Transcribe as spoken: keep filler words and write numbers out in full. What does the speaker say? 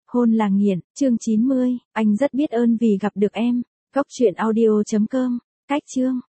Hôn là nghiện, chương chín mươi, anh rất biết ơn vì gặp được em. Góc truyện audio chấm com, cách chương.